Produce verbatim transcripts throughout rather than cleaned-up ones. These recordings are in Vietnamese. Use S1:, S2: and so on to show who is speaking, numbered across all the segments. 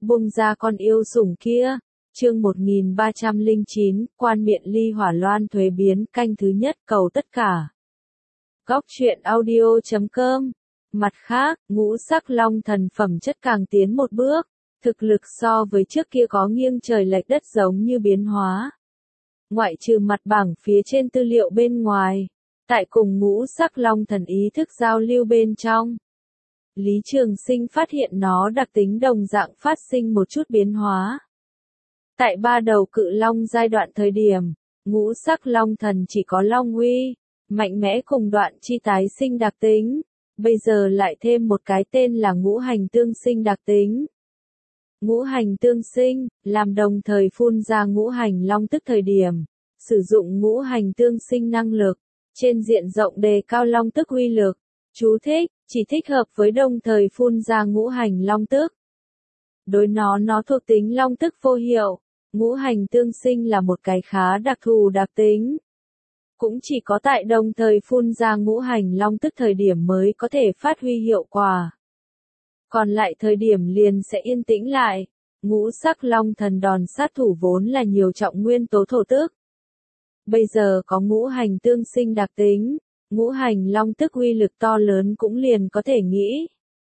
S1: buông ra con yêu sủng kia. Chương một nghìn ba trăm lẻ chín, Quan Miện Ly Hỏa Loan thuế biến, canh thứ nhất, cầu tất cả. Góc truyện audio chấm com. Mặt khác, ngũ sắc long thần phẩm chất càng tiến một bước, thực lực so với trước kia có nghiêng trời lệch đất giống như biến hóa. Ngoại trừ mặt bảng phía trên tư liệu bên ngoài, tại cùng ngũ sắc long thần ý thức giao lưu bên trong, Lý Trường Sinh phát hiện nó đặc tính đồng dạng phát sinh một chút biến hóa. Tại ba đầu cự long giai đoạn thời điểm, ngũ sắc long thần chỉ có long uy, mạnh mẽ cùng đoạn chi tái sinh đặc tính, bây giờ lại thêm một cái tên là ngũ hành tương sinh đặc tính. Ngũ hành tương sinh, làm đồng thời phun ra ngũ hành long tức thời điểm, sử dụng ngũ hành tương sinh năng lực, trên diện rộng đề cao long tức uy lực. Chú thích, chỉ thích hợp với đồng thời phun ra ngũ hành long tức. Đối nó nó thuộc tính long tức vô hiệu, ngũ hành tương sinh là một cái khá đặc thù đặc tính. Cũng chỉ có tại đồng thời phun ra ngũ hành long tức thời điểm mới có thể phát huy hiệu quả. Còn lại thời điểm liền sẽ yên tĩnh lại. Ngũ sắc long thần đòn sát thủ vốn là nhiều trọng nguyên tố thổ tức. Bây giờ có ngũ hành tương sinh đặc tính, ngũ hành long tức uy lực to lớn cũng liền có thể nghĩ.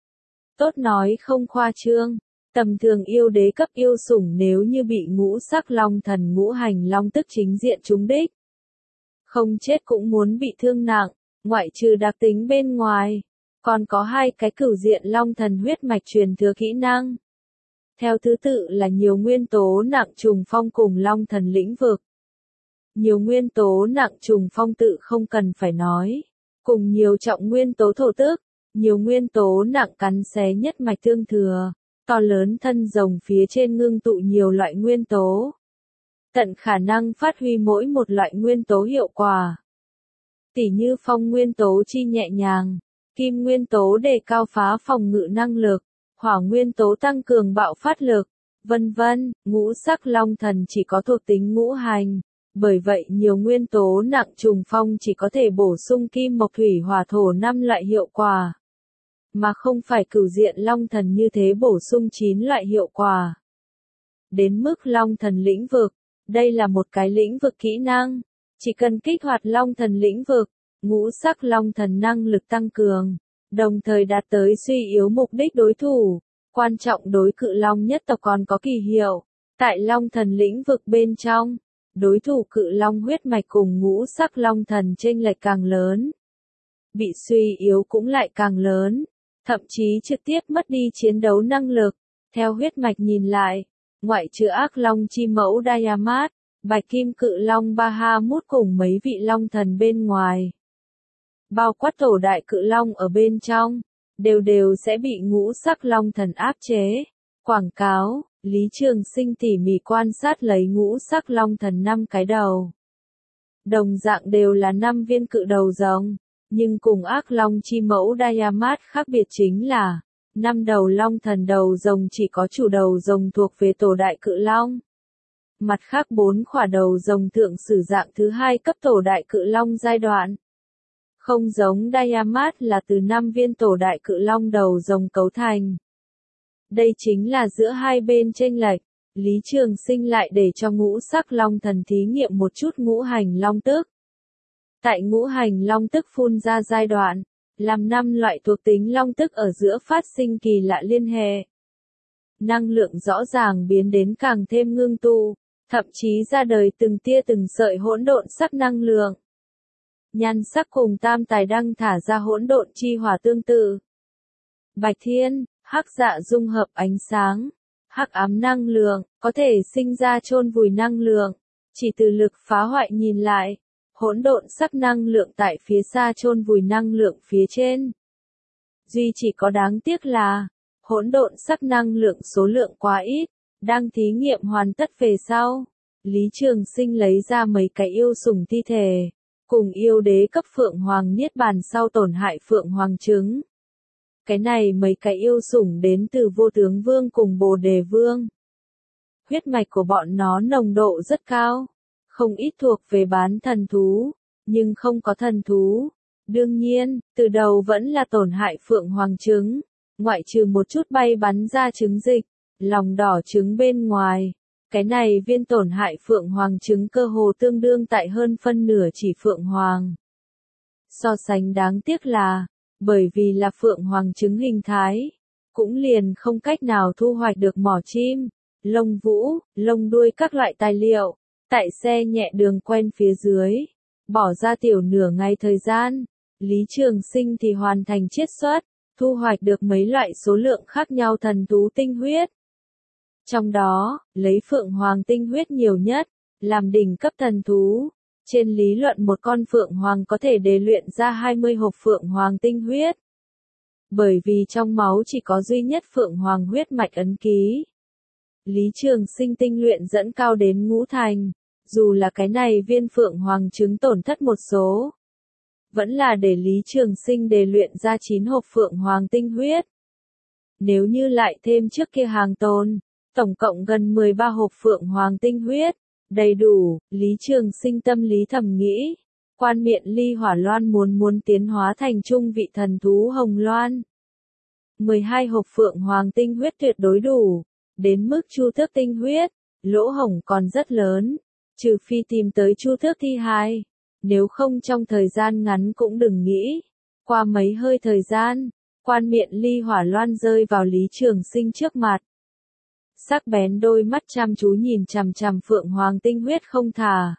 S1: Tốt nói không khoa trương, tầm thường yêu đế cấp yêu sủng nếu như bị ngũ sắc long thần ngũ hành long tức chính diện trúng đích, không chết cũng muốn bị thương nặng, ngoại trừ đặc tính bên ngoài, còn có hai cái cửu diện long thần huyết mạch truyền thừa kỹ năng. Theo thứ tự là nhiều nguyên tố nặng trùng phong cùng long thần lĩnh vực. Nhiều nguyên tố nặng trùng phong tự không cần phải nói, cùng nhiều trọng nguyên tố thổ tức, nhiều nguyên tố nặng cắn xé nhất mạch tương thừa, to lớn thân rồng phía trên ngưng tụ nhiều loại nguyên tố. Tận khả năng phát huy mỗi một loại nguyên tố hiệu quả. Tỉ như phong nguyên tố chi nhẹ nhàng, kim nguyên tố đề cao phá phòng ngự năng lực, hỏa nguyên tố tăng cường bạo phát lực, vân vân. Ngũ sắc long thần chỉ có thuộc tính ngũ hành, bởi vậy nhiều nguyên tố nặng trùng phong chỉ có thể bổ sung kim mộc thủy hỏa thổ năm loại hiệu quả, mà không phải cửu diện long thần như thế bổ sung chín loại hiệu quả. Đến mức long thần lĩnh vực, đây là một cái lĩnh vực kỹ năng, chỉ cần kích hoạt long thần lĩnh vực, ngũ sắc long thần năng lực tăng cường, đồng thời đạt tới suy yếu mục đích đối thủ. Quan trọng đối cự long nhất tộc còn có kỳ hiệu, tại long thần lĩnh vực bên trong, đối thủ cự long huyết mạch cùng ngũ sắc long thần chênh lệch càng lớn, bị suy yếu cũng lại càng lớn, thậm chí trực tiếp mất đi chiến đấu năng lực. Theo huyết mạch nhìn lại, ngoại trừ ác long chi mẫu Diamat, bạch kim cự long Bahamut cùng mấy vị long thần bên ngoài, bao quát tổ đại cự long ở bên trong, đều đều sẽ bị ngũ sắc long thần áp chế. Quảng cáo, Lý Trường Sinh tỉ mỉ quan sát lấy ngũ sắc long thần năm cái đầu. Đồng dạng đều là năm viên cự đầu rồng, nhưng cùng ác long chi mẫu Diamat khác biệt chính là, năm đầu long thần đầu rồng chỉ có chủ đầu rồng thuộc về tổ đại cự long. Mặt khác bốn khỏa đầu rồng thượng sử dạng thứ hai cấp tổ đại cự long giai đoạn. Không giống Diamat là từ năm viên tổ đại cự long đầu rồng cấu thành. Đây chính là giữa hai bên chênh lệch. Lý Trường Sinh lại để cho ngũ sắc long thần thí nghiệm một chút ngũ hành long tức. Tại ngũ hành long tức phun ra giai đoạn, làm năm loại thuộc tính long tức ở giữa phát sinh kỳ lạ liên hệ. Năng lượng rõ ràng biến đến càng thêm ngưng tụ, thậm chí ra đời từng tia từng sợi hỗn độn sắc năng lượng. Nhan sắc cùng tam tài đăng thả ra hỗn độn chi hỏa tương tự. Bạch thiên, hắc dạ dung hợp ánh sáng, hắc ám năng lượng, có thể sinh ra chôn vùi năng lượng. Chỉ từ lực phá hoại nhìn lại, hỗn độn sắc năng lượng tại phía xa chôn vùi năng lượng phía trên. Duy chỉ có đáng tiếc là, hỗn độn sắc năng lượng số lượng quá ít, đang thí nghiệm hoàn tất về sau. Lý Trường Sinh lấy ra mấy cái yêu sủng thi thể, cùng yêu đế cấp Phượng Hoàng Niết Bàn sau tổn hại Phượng Hoàng trứng. Cái này mấy cái yêu sủng đến từ Vô Tướng Vương cùng Bồ Đề Vương. Huyết mạch của bọn nó nồng độ rất cao, không ít thuộc về bán thần thú, nhưng không có thần thú. Đương nhiên, từ đầu vẫn là tổn hại Phượng Hoàng trứng, ngoại trừ một chút bay bắn ra trứng dịch, lòng đỏ trứng bên ngoài. Cái này viên tổn hại phượng hoàng trứng cơ hồ tương đương tại hơn phân nửa chỉ phượng hoàng. So sánh đáng tiếc là, bởi vì là phượng hoàng trứng hình thái, cũng liền không cách nào thu hoạch được mỏ chim, lông vũ, lông đuôi các loại tài liệu. Tại xe nhẹ đường quen phía dưới, bỏ ra tiểu nửa ngày thời gian, Lý Trường Sinh thì hoàn thành chiết xuất, thu hoạch được mấy loại số lượng khác nhau thần thú tinh huyết. Trong đó, lấy phượng hoàng tinh huyết nhiều nhất, làm đỉnh cấp thần thú. Trên lý luận một con phượng hoàng có thể đề luyện ra hai mươi hộp phượng hoàng tinh huyết. Bởi vì trong máu chỉ có duy nhất phượng hoàng huyết mạch ấn ký. Lý Trường Sinh tinh luyện dẫn cao đến ngũ thành, dù là cái này viên phượng hoàng trứng tổn thất một số. Vẫn là để Lý Trường Sinh đề luyện ra chín hộp phượng hoàng tinh huyết. Nếu như lại thêm trước kia hàng tồn, tổng cộng gần mười ba hộp phượng hoàng tinh huyết, đầy đủ. Lý Trường Sinh tâm lý thầm nghĩ, quan miện ly hỏa loan muốn muốn tiến hóa thành trung vị thần thú hồng loan. mười hai hộp phượng hoàng tinh huyết tuyệt đối đủ, đến mức chu tước tinh huyết, lỗ hổng còn rất lớn, trừ phi tìm tới chu tước thi hai, nếu không trong thời gian ngắn cũng đừng nghĩ. Qua mấy hơi thời gian, quan miện ly hỏa loan rơi vào Lý Trường Sinh trước mặt. Sắc bén đôi mắt chăm chú nhìn chằm chằm phượng hoàng tinh huyết không thả.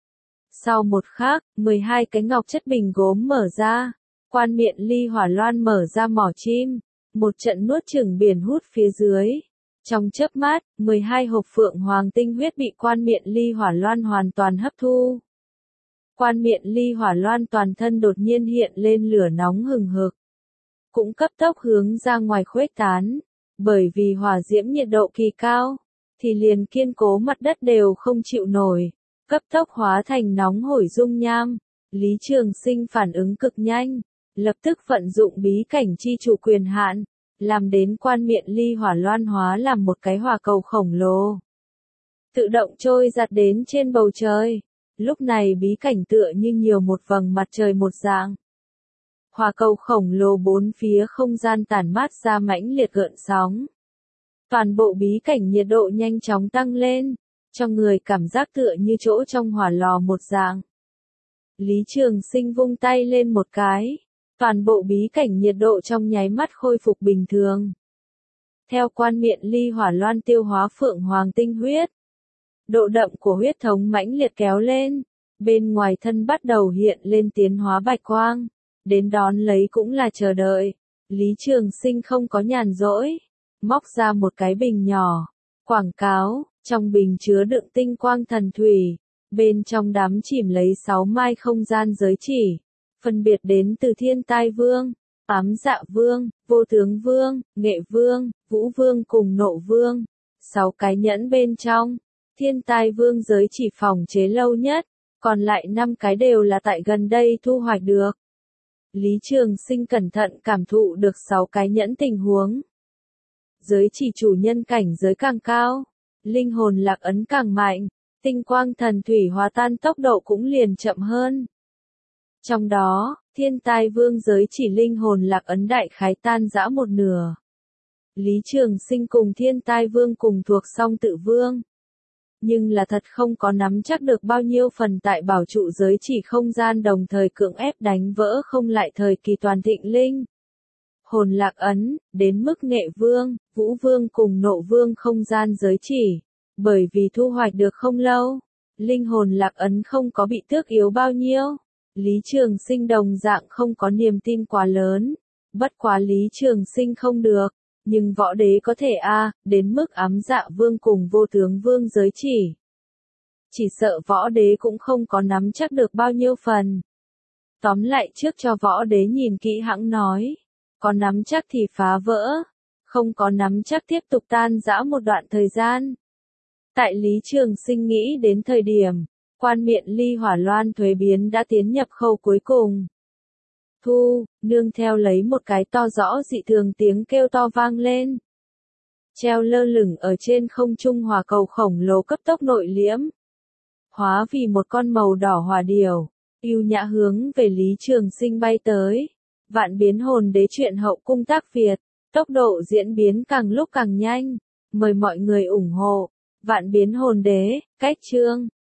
S1: Sau một khắc, mười hai cái ngọc chất bình gốm mở ra, quan miện ly hỏa loan mở ra mỏ chim, một trận nuốt chửng biển hút phía dưới. Trong chớp mắt, mười hai hộp phượng hoàng tinh huyết bị quan miện ly hỏa loan hoàn toàn hấp thu. Quan miện ly hỏa loan toàn thân đột nhiên hiện lên lửa nóng hừng hực, cũng cấp tốc hướng ra ngoài khuếch tán. Bởi vì hỏa diễm nhiệt độ kỳ cao, thì liền kiên cố mặt đất đều không chịu nổi, cấp tốc hóa thành nóng hổi dung nham. Lý Trường Sinh phản ứng cực nhanh, lập tức vận dụng bí cảnh chi chủ quyền hạn, làm đến quan miện ly hỏa loan hóa làm một cái hỏa cầu khổng lồ, tự động trôi giạt đến trên bầu trời. Lúc này bí cảnh tựa như nhiều một vầng mặt trời một dạng. Hỏa cầu khổng lồ bốn phía không gian tản mát ra mãnh liệt gợn sóng. Toàn bộ bí cảnh nhiệt độ nhanh chóng tăng lên, cho người cảm giác tựa như chỗ trong hỏa lò một dạng. Lý Trường Sinh vung tay lên một cái, toàn bộ bí cảnh nhiệt độ trong nháy mắt khôi phục bình thường. Theo quan miện ly hỏa loan tiêu hóa phượng hoàng tinh huyết, độ đậm của huyết thống mãnh liệt kéo lên, bên ngoài thân bắt đầu hiện lên tiến hóa bạch quang. Đến đón lấy cũng là chờ đợi. Lý Trường Sinh không có nhàn rỗi, móc ra một cái bình nhỏ, quảng cáo, trong bình chứa đựng tinh quang thần thủy, bên trong đắm chìm lấy sáu mai không gian giới chỉ, phân biệt đến từ Thiên Tai Vương, Ám Dạ Vương, Vô Tướng Vương, Nghệ Vương, Vũ Vương cùng Nộ Vương. Sáu cái nhẫn bên trong, Thiên Tai Vương giới chỉ phòng chế lâu nhất, còn lại năm cái đều là tại gần đây thu hoạch được. Lý Trường Sinh cẩn thận cảm thụ được sáu cái nhẫn tình huống. Giới chỉ chủ nhân cảnh giới càng cao, linh hồn lạc ấn càng mạnh, tinh quang thần thủy hòa tan tốc độ cũng liền chậm hơn. Trong đó, Thiên Tai Vương giới chỉ linh hồn lạc ấn đại khái tan rã một nửa. Lý Trường Sinh cùng Thiên Tai Vương cùng thuộc song tự vương. Nhưng là thật không có nắm chắc được bao nhiêu phần tại bảo trụ giới chỉ không gian đồng thời cưỡng ép đánh vỡ không lại thời kỳ toàn thịnh linh. Hồn lạc ấn, đến mức Nghệ Vương, Vũ Vương cùng Nộ Vương không gian giới chỉ. Bởi vì thu hoạch được không lâu, linh hồn lạc ấn không có bị tước yếu bao nhiêu. Lý Trường Sinh đồng dạng không có niềm tin quá lớn. Bất quá Lý Trường Sinh không được. Nhưng võ đế có thể a à, đến mức Ám Dạ Vương cùng Vô Tướng Vương giới chỉ. Chỉ sợ võ đế cũng không có nắm chắc được bao nhiêu phần. Tóm lại trước cho võ đế nhìn kỹ hãng nói. Có nắm chắc thì phá vỡ. Không có nắm chắc tiếp tục tan rã một đoạn thời gian. Tại Lý Trường Sinh nghĩ đến thời điểm, quan miện ly hỏa loan thuế biến đã tiến nhập khâu cuối cùng. Thu, nương theo lấy một cái to rõ dị thường tiếng kêu to vang lên. Treo lơ lửng ở trên không trung hỏa cầu khổng lồ cấp tốc nội liễm. Hóa vì một con màu đỏ hỏa điểu, ưu nhã hướng về Lý Trường Sinh bay tới. Vạn biến hồn đế truyện hậu cung tác Việt, tốc độ diễn biến càng lúc càng nhanh. Mời mọi người ủng hộ Vạn Biến Hồn Đế, cách chương.